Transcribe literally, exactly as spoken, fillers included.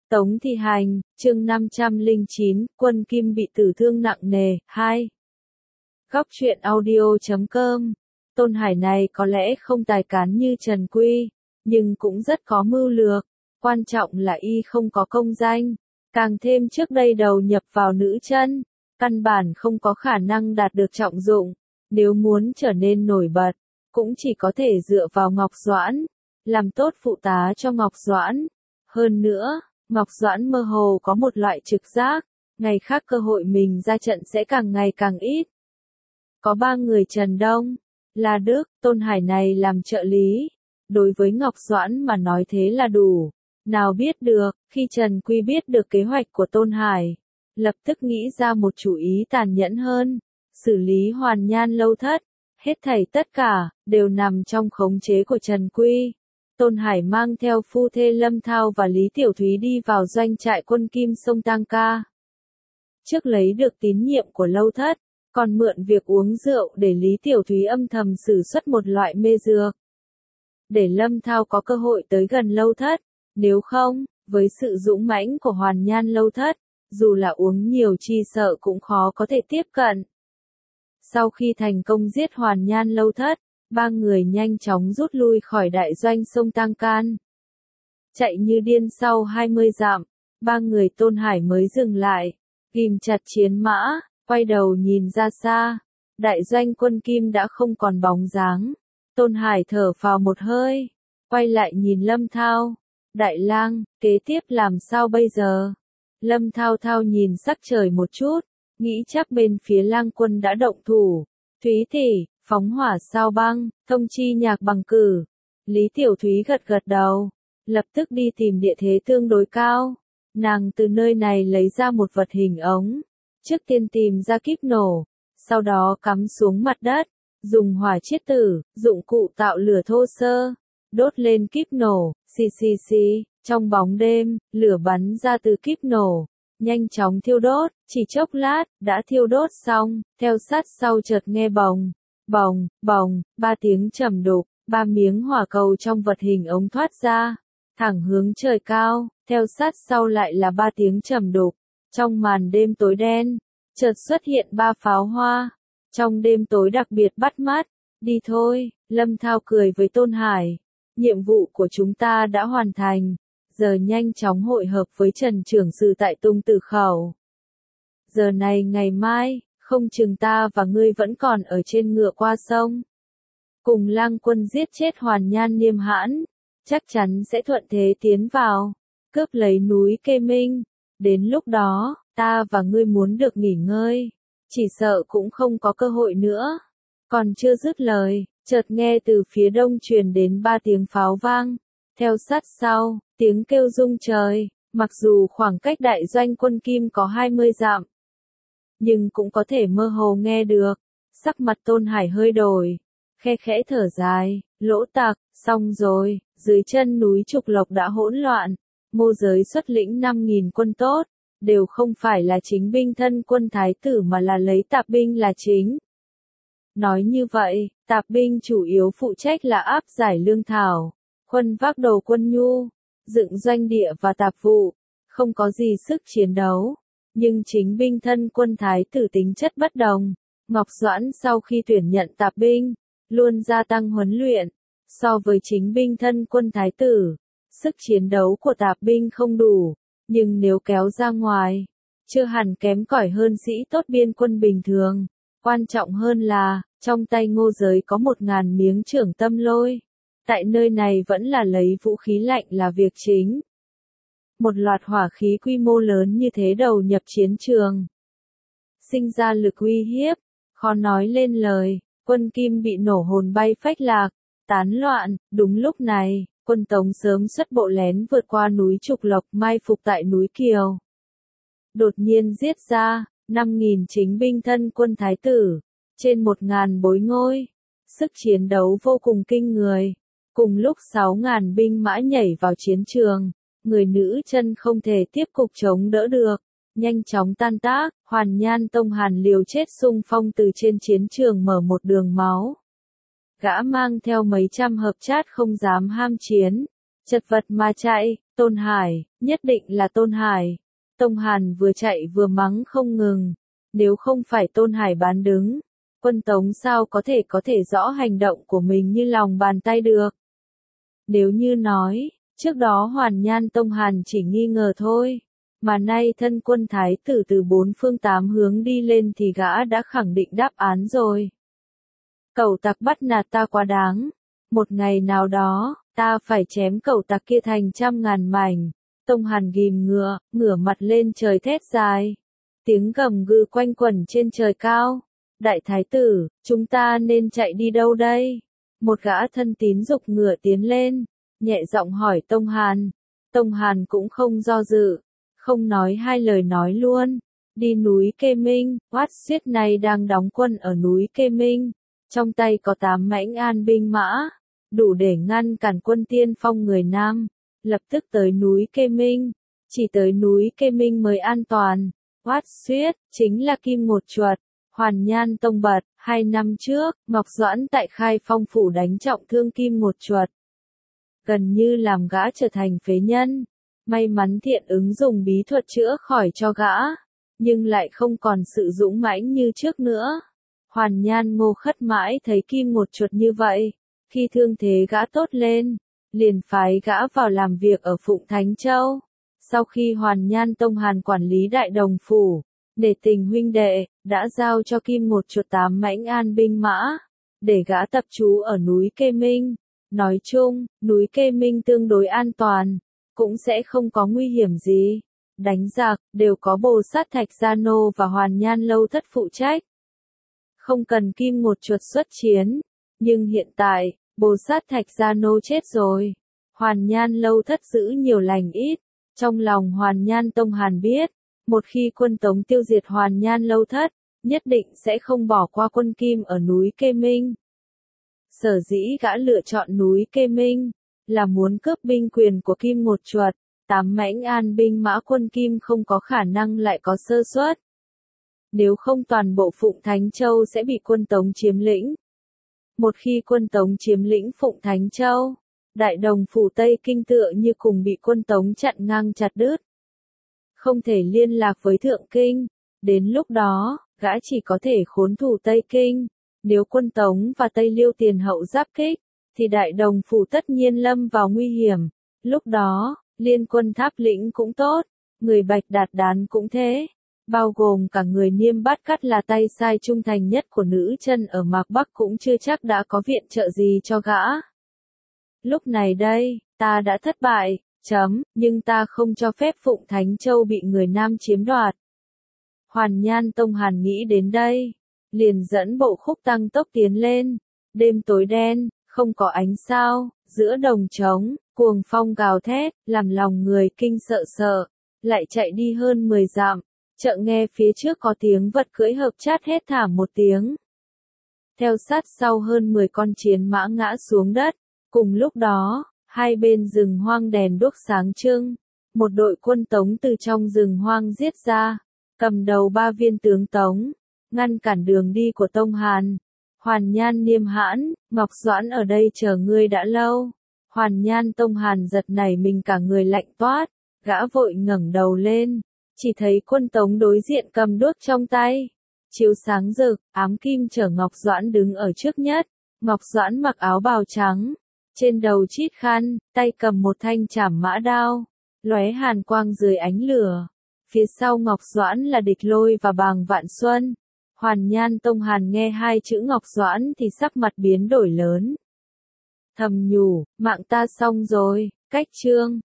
Tống Thị Hành, chương năm trăm lẻ chín, Quân Kim bị tử thương nặng nề, hai. Góc truyện audio chấm com. Tôn Hải này có lẽ không tài cán như Trần Quy, nhưng cũng rất có mưu lược, quan trọng là y không có công danh, càng thêm trước đây đầu nhập vào nữ chân, căn bản không có khả năng đạt được trọng dụng, nếu muốn trở nên nổi bật, cũng chỉ có thể dựa vào Ngọc Doãn, làm tốt phụ tá cho Ngọc Doãn. Hơn nữa, Ngọc Doãn mơ hồ có một loại trực giác, ngày khác cơ hội mình ra trận sẽ càng ngày càng ít. Có ba người Trần Đông, La Đức, Tôn Hải này làm trợ lý, đối với Ngọc Doãn mà nói thế là đủ. Nào biết được, khi Trần Quy biết được kế hoạch của Tôn Hải, lập tức nghĩ ra một chủ ý tàn nhẫn hơn, xử lý Hoàn Nhan lâu thất, hết thảy tất cả, đều nằm trong khống chế của Trần Quy. Tôn Hải mang theo phu thê Lâm Thao và Lý Tiểu Thúy đi vào doanh trại Quân Kim sông Tang Ca. Trước lấy được tín nhiệm của lâu thất, còn mượn việc uống rượu để Lý Tiểu Thúy âm thầm sử xuất một loại mê dược. Để Lâm Thao có cơ hội tới gần lâu thất, nếu không, với sự dũng mãnh của Hoàn Nhan lâu thất, dù là uống nhiều chi sợ cũng khó có thể tiếp cận. Sau khi thành công giết Hoàn Nhan lâu thất, ba người nhanh chóng rút lui khỏi đại doanh sông Tang Can. Chạy như điên sau hai mươi dặm, ba người Tôn Hải mới dừng lại, ghim chặt chiến mã, quay đầu nhìn ra xa. Đại doanh Quân Kim đã không còn bóng dáng. Tôn Hải thở phào một hơi, quay lại nhìn Lâm Thao. Đại lang, kế tiếp làm sao bây giờ? Lâm Thao Thao nhìn sắc trời một chút, nghĩ chắc bên phía lang quân đã động thủ. Thúy tỷ, phóng hỏa sao băng, thông chi Nhạc Bằng cử. Lý Tiểu Thúy gật gật đầu, lập tức đi tìm địa thế tương đối cao. Nàng từ nơi này lấy ra một vật hình ống, trước tiên tìm ra kíp nổ, sau đó cắm xuống mặt đất, dùng hỏa chiết tử, dụng cụ tạo lửa thô sơ, đốt lên kíp nổ, xì xì xì, trong bóng đêm, lửa bắn ra từ kíp nổ, nhanh chóng thiêu đốt, chỉ chốc lát, đã thiêu đốt xong, theo sát sau chợt nghe bồng, bồng, bồng, ba tiếng trầm đục, ba miếng hỏa cầu trong vật hình ống thoát ra, thẳng hướng trời cao, theo sát sau lại là ba tiếng trầm đục, trong màn đêm tối đen, chợt xuất hiện ba pháo hoa, trong đêm tối đặc biệt bắt mắt, đi thôi, Lâm Thao cười với Tôn Hải, nhiệm vụ của chúng ta đã hoàn thành, giờ nhanh chóng hội hợp với Trần Trưởng Sử tại Tung Tử Khẩu. Giờ này ngày mai, không chừng ta và ngươi vẫn còn ở trên ngựa qua sông. Cùng lang quân giết chết Hoàn Nhan Niêm Hãn, chắc chắn sẽ thuận thế tiến vào, cướp lấy núi Kê Minh. Đến lúc đó, ta và ngươi muốn được nghỉ ngơi, chỉ sợ cũng không có cơ hội nữa. Còn chưa dứt lời, chợt nghe từ phía đông truyền đến ba tiếng pháo vang, theo sát sau, tiếng kêu rung trời, mặc dù khoảng cách đại doanh Quân Kim có hai mươi dặm, nhưng cũng có thể mơ hồ nghe được. Sắc mặt Tôn Hải hơi đổi, khe khẽ thở dài, lỗ tặc, xong rồi, dưới chân núi Trục Lộc đã hỗn loạn, Mô Giới xuất lĩnh năm nghìn quân tốt, đều không phải là chính binh thân quân thái tử mà là lấy tạp binh là chính. Nói như vậy, tạp binh chủ yếu phụ trách là áp giải lương thảo, khuân vác đồ quân nhu, dựng doanh địa và tạp vụ, không có gì sức chiến đấu. Nhưng chính binh thân quân thái tử tính chất bất đồng. Ngọc Doãn sau khi tuyển nhận tạp binh, luôn gia tăng huấn luyện. So với chính binh thân quân thái tử, sức chiến đấu của tạp binh không đủ, nhưng nếu kéo ra ngoài, chưa hẳn kém cỏi hơn sĩ tốt biên quân bình thường. Quan trọng hơn là, trong tay Ngô Giới có một ngàn miếng trưởng tâm lôi. Tại nơi này vẫn là lấy vũ khí lạnh là việc chính. Một loạt hỏa khí quy mô lớn như thế đầu nhập chiến trường, sinh ra lực uy hiếp, khó nói lên lời. Quân Kim bị nổ hồn bay phách lạc, tán loạn. Đúng lúc này, quân Tống sớm xuất bộ lén vượt qua núi Trục Lộc mai phục tại núi Kiều. Đột nhiên giết ra năm nghìn chính binh thân quân thái tử, trên một ngàn bối ngôi, sức chiến đấu vô cùng kinh người. Cùng lúc sáu ngàn binh mã nhảy vào chiến trường, người nữ chân không thể tiếp tục chống đỡ được, nhanh chóng tan tác. Hoàn Nhan Tông Hàn liều chết xung phong từ trên chiến trường mở một đường máu. Gã mang theo mấy trăm hợp chát không dám ham chiến, chật vật mà chạy. Tôn Hải, nhất định là Tôn Hải. Tông Hàn vừa chạy vừa mắng không ngừng. Nếu không phải Tôn Hải bán đứng, Quân Tống sao có thể có thể rõ hành động của mình như lòng bàn tay được. Nếu như nói, trước đó Hoàn Nhan Tông Hàn chỉ nghi ngờ thôi, mà nay thân quân thái tử từ bốn phương tám hướng đi lên thì gã đã khẳng định đáp án rồi. Cẩu tặc bắt nạt ta quá đáng, một ngày nào đó, ta phải chém cẩu tặc kia thành trăm ngàn mảnh. Tông Hàn ghim ngựa, ngửa mặt lên trời thét dài. Tiếng gầm gừ quanh quẩn trên trời cao. Đại thái tử, chúng ta nên chạy đi đâu đây? Một gã thân tín giục ngựa tiến lên, nhẹ giọng hỏi Tông Hàn. Tông Hàn cũng không do dự, không nói hai lời nói luôn. Đi núi Kê Minh, Hoát Xiết này đang đóng quân ở núi Kê Minh. Trong tay có tám mãnh an binh mã, đủ để ngăn cản quân tiên phong người Nam. Lập tức tới núi Kê Minh, chỉ tới núi Kê Minh mới an toàn. Hoát Xiết, chính là Kim Một Chuột. Hoàn Nhan Tông bật, hai năm trước, Ngọc Doãn tại Khai Phong phủ đánh trọng thương Kim Một Chuột. Gần như làm gã trở thành phế nhân. May mắn Thiện Ứng dùng bí thuật chữa khỏi cho gã, nhưng lại không còn sự dũng mãnh như trước nữa. Hoàn Nhan Ngô Khất mãi thấy Kim Một Chuột như vậy, khi thương thế gã tốt lên, liền phái gã vào làm việc ở Phụng Thánh Châu. Sau khi Hoàn Nhan Tông Hàn quản lý Đại Đồng phủ, để tình huynh đệ, đã giao cho Kim Một Chuột tám mãnh an binh mã, để gã tập trú ở núi Kê Minh. Nói chung, núi Kê Minh tương đối an toàn, cũng sẽ không có nguy hiểm gì. Đánh giặc, đều có Bồ Sát Thạch Gia Nô và Hoàn Nhan Lâu Thất phụ trách. Không cần Kim Một Chuột xuất chiến, nhưng hiện tại, Bồ Sát Thạch Gia Nô chết rồi. Hoàn Nhan Lâu Thất giữ nhiều lành ít. Trong lòng Hoàn Nhan Tông Hàn biết, một khi quân Tống tiêu diệt Hoàn Nhan Lâu Thất, nhất định sẽ không bỏ qua quân Kim ở núi Kê Minh. Sở dĩ gã lựa chọn núi Kê Minh, là muốn cướp binh quyền của Kim Một Chuột. Tám mãnh an binh mã quân Kim không có khả năng lại có sơ suất. Nếu không toàn bộ Phụng Thánh Châu sẽ bị quân Tống chiếm lĩnh. Một khi quân Tống chiếm lĩnh Phụng Thánh Châu, Đại Đồng phủ Tây Kinh tựa như cùng bị quân Tống chặn ngang chặt đứt. Không thể liên lạc với Thượng Kinh, đến lúc đó, gã chỉ có thể khốn thủ Tây Kinh. Nếu quân Tống và Tây Liêu tiền hậu giáp kích, thì Đại Đồng phủ tất nhiên lâm vào nguy hiểm. Lúc đó, liên quân Tháp Lĩnh cũng tốt, người Bạch Đạt Đán cũng thế, bao gồm cả người Niêm Bát Cắt là tay sai trung thành nhất của nữ chân ở Mạc Bắc cũng chưa chắc đã có viện trợ gì cho gã. Lúc này đây, ta đã thất bại, chấm, nhưng ta không cho phép Phụng Thánh Châu bị người Nam chiếm đoạt. Hoàn Nhan Tông Hàn nghĩ đến đây, liền dẫn bộ khúc tăng tốc tiến lên. Đêm tối đen, không có ánh sao, giữa đồng trống, cuồng phong gào thét, làm lòng người kinh sợ sợ, lại chạy đi hơn mười dặm, chợt nghe phía trước có tiếng vật cưỡi hợp chát hét thảm một tiếng. Theo sát sau hơn mười con chiến mã ngã xuống đất, cùng lúc đó, hai bên rừng hoang đèn đuốc sáng trưng, một đội quân Tống từ trong rừng hoang giết ra, cầm đầu ba viên tướng Tống, ngăn cản đường đi của Tông Hàn. Hoàn Nhan Niêm Hãn, Ngọc Doãn ở đây chờ ngươi đã lâu. Hoàn Nhan Tông Hàn giật nảy mình cả người lạnh toát, gã vội ngẩng đầu lên, chỉ thấy quân Tống đối diện cầm đuốc trong tay, chiếu sáng rực, ám kim chở Ngọc Doãn đứng ở trước nhất. Ngọc Doãn mặc áo bào trắng, trên đầu chít khăn, tay cầm một thanh trảm mã đao, lóe hàn quang dưới ánh lửa. Phía sau Ngọc Doãn là Địch Lôi và Bàng Vạn Xuân. Hoàn Nhan Tông Hàn nghe hai chữ Ngọc Doãn thì sắc mặt biến đổi lớn. Thầm nhủ, mạng ta xong rồi, cách chương.